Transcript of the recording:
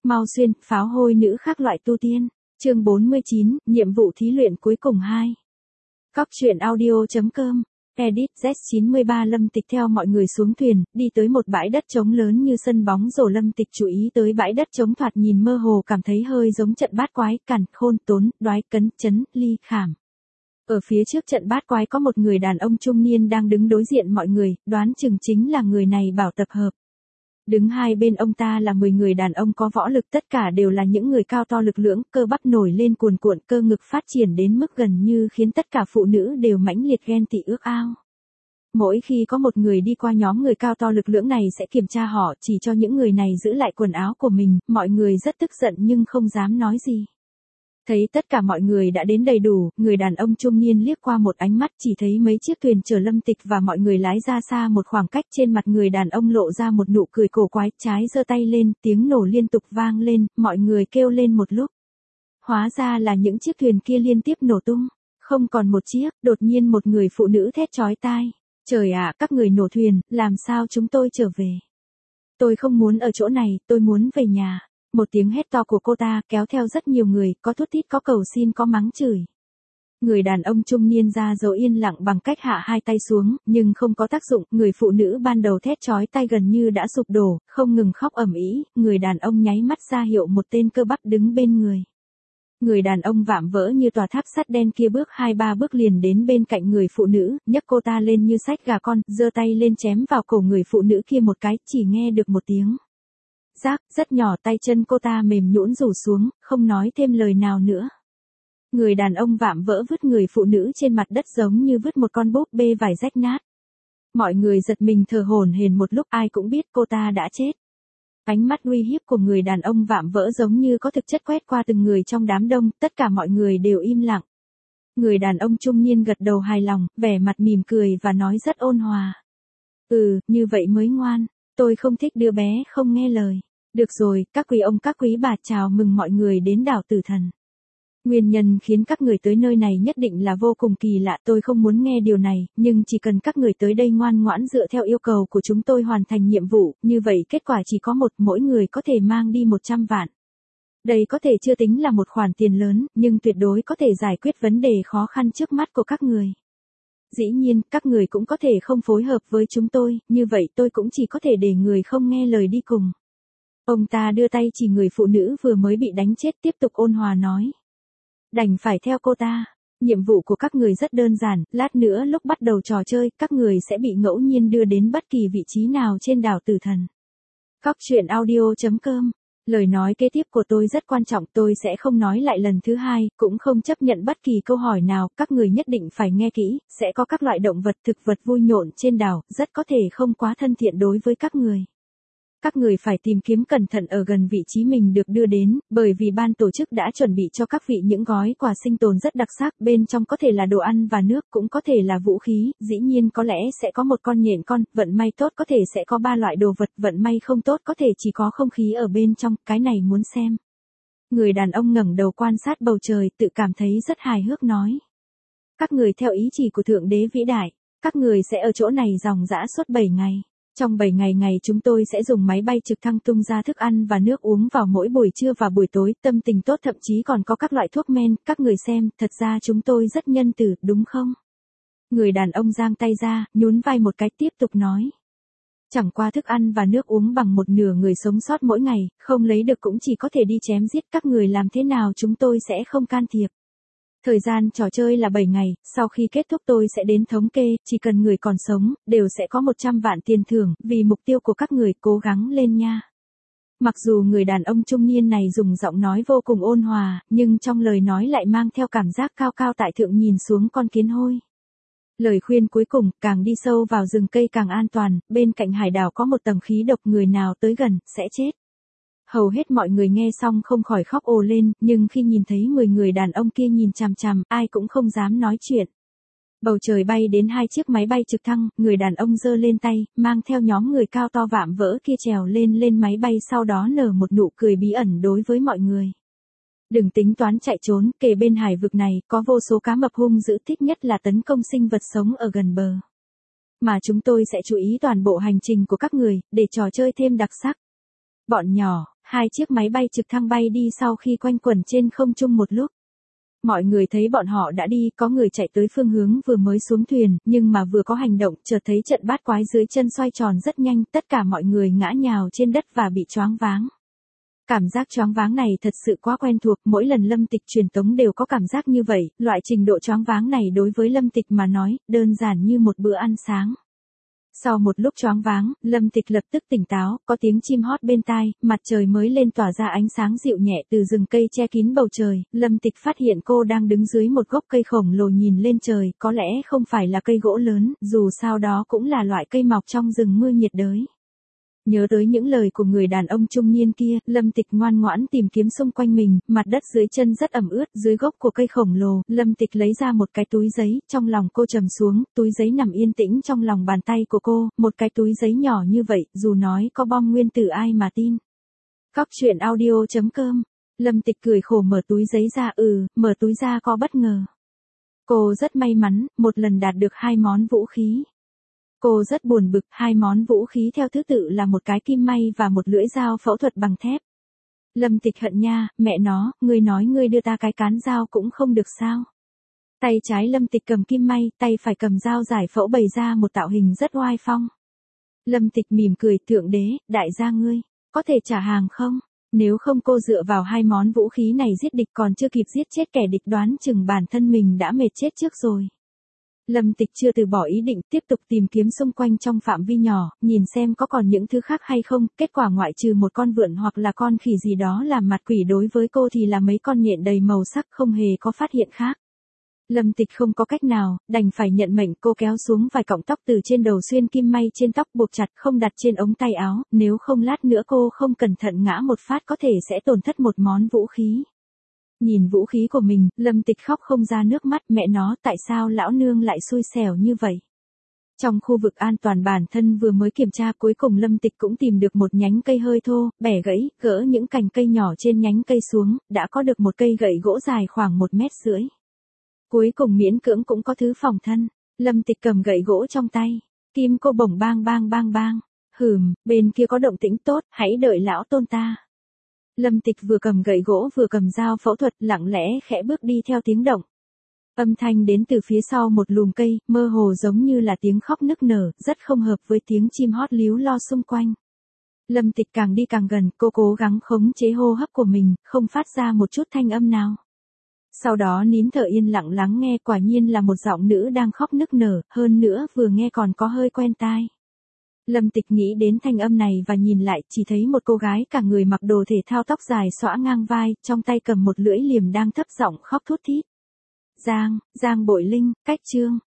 Mau xuyên, pháo hôi nữ khác loại tu tiên. Chương 49, nhiệm vụ thí luyện cuối cùng 2. Cóc truyện audio.com. Edit Z93. Lâm Tịch theo mọi người xuống thuyền, đi tới một bãi đất trống lớn như sân bóng rổ. Lâm Tịch chú ý tới bãi đất trống thoạt nhìn mơ hồ, cảm thấy hơi giống trận bát quái, càn, khôn, tốn, đoái, cấn, chấn, ly, khảm. Ở phía trước trận bát quái có một người đàn ông trung niên đang đứng đối diện mọi người, đoán chừng chính là người này bảo tập hợp. Đứng hai bên ông ta là 10 người đàn ông có võ lực, tất cả đều là những người cao to lực lưỡng, cơ bắp nổi lên cuồn cuộn, cơ ngực phát triển đến mức gần như khiến tất cả phụ nữ đều mãnh liệt ghen tị ước ao. Mỗi khi có một người đi qua, nhóm người cao to lực lưỡng này sẽ kiểm tra họ, chỉ cho những người này giữ lại quần áo của mình. Mọi người rất tức giận nhưng không dám nói gì. Thấy tất cả mọi người đã đến đầy đủ, người đàn ông trung niên liếc qua một ánh mắt, chỉ thấy mấy chiếc thuyền chở Lâm Tịch và mọi người lái ra xa một khoảng cách. Trên mặt người đàn ông lộ ra một nụ cười cổ quái, trái giơ tay lên, tiếng nổ liên tục vang lên, mọi người kêu lên một lúc. Hóa ra là những chiếc thuyền kia liên tiếp nổ tung, không còn một chiếc. Đột nhiên một người phụ nữ thét chói tai, trời ạ, các người nổ thuyền, làm sao chúng tôi trở về? Tôi không muốn ở chỗ này, tôi muốn về nhà. Một tiếng hét to của cô ta kéo theo rất nhiều người, có thút thít, có cầu xin, có mắng chửi. Người đàn ông trung niên ra dấu yên lặng bằng cách hạ hai tay xuống, nhưng không có tác dụng. Người phụ nữ ban đầu thét chói tai gần như đã sụp đổ, không ngừng khóc ầm ĩ. Người đàn ông nháy mắt ra hiệu một tên cơ bắp đứng bên người. Người đàn ông vạm vỡ như tòa tháp sắt đen kia bước 2-3 bước liền đến bên cạnh người phụ nữ, nhấc cô ta lên như xách gà con, giơ tay lên chém vào cổ người phụ nữ kia một cái, chỉ nghe được một tiếng rác, rất nhỏ, tay chân cô ta mềm nhũn rủ xuống, không nói thêm lời nào nữa. Người đàn ông vạm vỡ vứt người phụ nữ trên mặt đất giống như vứt một con búp bê vải rách nát. Mọi người giật mình thở hổn hển một lúc, ai cũng biết cô ta đã chết. Ánh mắt uy hiếp của người đàn ông vạm vỡ giống như có thực chất quét qua từng người trong đám đông, tất cả mọi người đều im lặng. Người đàn ông trung niên gật đầu hài lòng, vẻ mặt mỉm cười và nói rất ôn hòa. Như vậy mới ngoan, tôi không thích đứa bé không nghe lời. Được rồi, các quý ông các quý bà, chào mừng mọi người đến đảo Tử Thần. Nguyên nhân khiến các người tới nơi này nhất định là vô cùng kỳ lạ, tôi không muốn nghe điều này, nhưng chỉ cần các người tới đây ngoan ngoãn dựa theo yêu cầu của chúng tôi hoàn thành nhiệm vụ, như vậy kết quả chỉ có một, mỗi người có thể mang đi 100 vạn. Đây có thể chưa tính là một khoản tiền lớn, nhưng tuyệt đối có thể giải quyết vấn đề khó khăn trước mắt của các người. Dĩ nhiên, các người cũng có thể không phối hợp với chúng tôi, như vậy tôi cũng chỉ có thể để người không nghe lời đi cùng. Ông ta đưa tay chỉ người phụ nữ vừa mới bị đánh chết, tiếp tục ôn hòa nói. Đành phải theo cô ta. Nhiệm vụ của các người rất đơn giản, lát nữa lúc bắt đầu trò chơi, các người sẽ bị ngẫu nhiên đưa đến bất kỳ vị trí nào trên đảo Tử Thần. Cóc truyện audio.com. Lời nói kế tiếp của tôi rất quan trọng, tôi sẽ không nói lại lần thứ hai, cũng không chấp nhận bất kỳ câu hỏi nào, các người nhất định phải nghe kỹ, sẽ có các loại động vật, thực vật vui nhộn trên đảo, rất có thể không quá thân thiện đối với các người. Các người phải tìm kiếm cẩn thận ở gần vị trí mình được đưa đến, bởi vì ban tổ chức đã chuẩn bị cho các vị những gói quà sinh tồn rất đặc sắc, bên trong có thể là đồ ăn và nước, cũng có thể là vũ khí, dĩ nhiên có lẽ sẽ có một con nhện con, vận may tốt có thể sẽ có 3 loại đồ vật, vận may không tốt có thể chỉ có không khí ở bên trong, cái này muốn xem. Người đàn ông ngẩng đầu quan sát bầu trời, tự cảm thấy rất hài hước nói. Các người theo ý chỉ của Thượng Đế vĩ đại, các người sẽ ở chỗ này ròng rã suốt 7 ngày. Trong 7 ngày chúng tôi sẽ dùng máy bay trực thăng tung ra thức ăn và nước uống vào mỗi buổi trưa và buổi tối, tâm tình tốt, thậm chí còn có các loại thuốc men, các người xem, thật ra chúng tôi rất nhân từ, đúng không? Người đàn ông giang tay ra, nhún vai một cái, tiếp tục nói. Chẳng qua thức ăn và nước uống bằng một nửa người sống sót mỗi ngày, không lấy được cũng chỉ có thể đi chém giết, các người làm thế nào chúng tôi sẽ không can thiệp. Thời gian trò chơi là 7 ngày, sau khi kết thúc tôi sẽ đến thống kê, chỉ cần người còn sống, đều sẽ có 100 vạn tiền thưởng, vì mục tiêu của các người, cố gắng lên nha. Mặc dù người đàn ông trung niên này dùng giọng nói vô cùng ôn hòa, nhưng trong lời nói lại mang theo cảm giác cao cao tại thượng nhìn xuống con kiến hôi. Lời khuyên cuối cùng, càng đi sâu vào rừng cây càng an toàn, bên cạnh hải đảo có một tầng khí độc, người nào tới gần, sẽ chết. Hầu hết mọi người nghe xong không khỏi khóc ồ lên, nhưng khi nhìn thấy 10 người đàn ông kia nhìn chằm chằm, ai cũng không dám nói chuyện. Bầu trời bay đến 2 chiếc máy bay trực thăng, người đàn ông giơ lên tay, mang theo nhóm người cao to vạm vỡ kia trèo lên máy bay, sau đó nở một nụ cười bí ẩn đối với mọi người. Đừng tính toán chạy trốn, kề bên hải vực này, có vô số cá mập hung dữ, thích nhất là tấn công sinh vật sống ở gần bờ. Mà chúng tôi sẽ chú ý toàn bộ hành trình của các người, để trò chơi thêm đặc sắc. Bọn nhỏ, 2 chiếc máy bay trực thăng bay đi sau khi quanh quẩn trên không trung một lúc. Mọi người thấy bọn họ đã đi, có người chạy tới phương hướng vừa mới xuống thuyền, nhưng mà vừa có hành động, chợt thấy trận bát quái dưới chân xoay tròn rất nhanh, tất cả mọi người ngã nhào trên đất và bị choáng váng. Cảm giác choáng váng này thật sự quá quen thuộc, mỗi lần Lâm Tịch truyền tống đều có cảm giác như vậy, loại trình độ choáng váng này đối với Lâm Tịch mà nói, đơn giản như một bữa ăn sáng. Sau một lúc choáng váng, Lâm Tịch lập tức tỉnh táo, có tiếng chim hót bên tai, mặt trời mới lên tỏa ra ánh sáng dịu nhẹ từ rừng cây che kín bầu trời, Lâm Tịch phát hiện cô đang đứng dưới một gốc cây khổng lồ nhìn lên trời, có lẽ không phải là cây gỗ lớn, dù sao đó cũng là loại cây mọc trong rừng mưa nhiệt đới. Nhớ tới những lời của người đàn ông trung niên kia, Lâm Tịch ngoan ngoãn tìm kiếm xung quanh mình, mặt đất dưới chân rất ẩm ướt, dưới gốc của cây khổng lồ, Lâm Tịch lấy ra một cái túi giấy, trong lòng cô trầm xuống, túi giấy nằm yên tĩnh trong lòng bàn tay của cô, một cái túi giấy nhỏ như vậy, dù nói có bom nguyên tử ai mà tin. Cóc truyện audio.com, Lâm Tịch cười khổ mở túi giấy ra, mở túi ra có bất ngờ. Cô rất may mắn, một lần đạt được 2 món vũ khí. Cô rất buồn bực, 2 món vũ khí theo thứ tự là một cái kim may và một lưỡi dao phẫu thuật bằng thép. Lâm Tịch hận nha, mẹ nó, ngươi nói ngươi đưa ta cái cán dao cũng không được sao. Tay trái Lâm Tịch cầm kim may, tay phải cầm dao giải phẫu bày ra một tạo hình rất oai phong. Lâm Tịch mỉm cười, thượng đế, đại gia ngươi, có thể trả hàng không? Nếu không cô dựa vào 2 món vũ khí này giết địch còn chưa kịp giết chết kẻ địch đoán chừng bản thân mình đã mệt chết trước rồi. Lâm Tịch chưa từ bỏ ý định tiếp tục tìm kiếm xung quanh trong phạm vi nhỏ, nhìn xem có còn những thứ khác hay không, kết quả ngoại trừ một con vượn hoặc là con khỉ gì đó làm mặt quỷ đối với cô thì là mấy con nhện đầy màu sắc không hề có phát hiện khác. Lâm Tịch không có cách nào, đành phải nhận mệnh, cô kéo xuống vài cọng tóc từ trên đầu xuyên kim may trên tóc buộc chặt không đặt trên ống tay áo, nếu không lát nữa cô không cẩn thận ngã một phát có thể sẽ tổn thất một món vũ khí. Nhìn vũ khí của mình, Lâm Tịch khóc không ra nước mắt, mẹ nó, tại sao lão nương lại xui xẻo như vậy? Trong khu vực an toàn bản thân vừa mới kiểm tra, cuối cùng Lâm Tịch cũng tìm được một nhánh cây hơi thô, bẻ gãy, gỡ những cành cây nhỏ trên nhánh cây xuống, đã có được một cây gậy gỗ dài khoảng 1,5 mét. Cuối cùng miễn cưỡng cũng có thứ phòng thân. Lâm Tịch cầm gậy gỗ trong tay, tim cô bổng bang bang bang bang. Bên kia có động tĩnh tốt, hãy đợi lão tôn ta. Lâm Tịch vừa cầm gậy gỗ vừa cầm dao phẫu thuật, lặng lẽ khẽ bước đi theo tiếng động. Âm thanh đến từ phía sau một lùm cây, mơ hồ giống như là tiếng khóc nức nở, rất không hợp với tiếng chim hót líu lo xung quanh. Lâm Tịch càng đi càng gần, cô cố gắng khống chế hô hấp của mình, không phát ra một chút thanh âm nào. Sau đó nín thở yên lặng lắng nghe, quả nhiên là một giọng nữ đang khóc nức nở, hơn nữa vừa nghe còn có hơi quen tai. Lâm Tịch nghĩ đến thanh âm này và nhìn lại, chỉ thấy một cô gái cả người mặc đồ thể thao tóc dài xõa ngang vai, trong tay cầm một lưỡi liềm đang thấp giọng khóc thút thít. Giang Bội Linh, cách chương.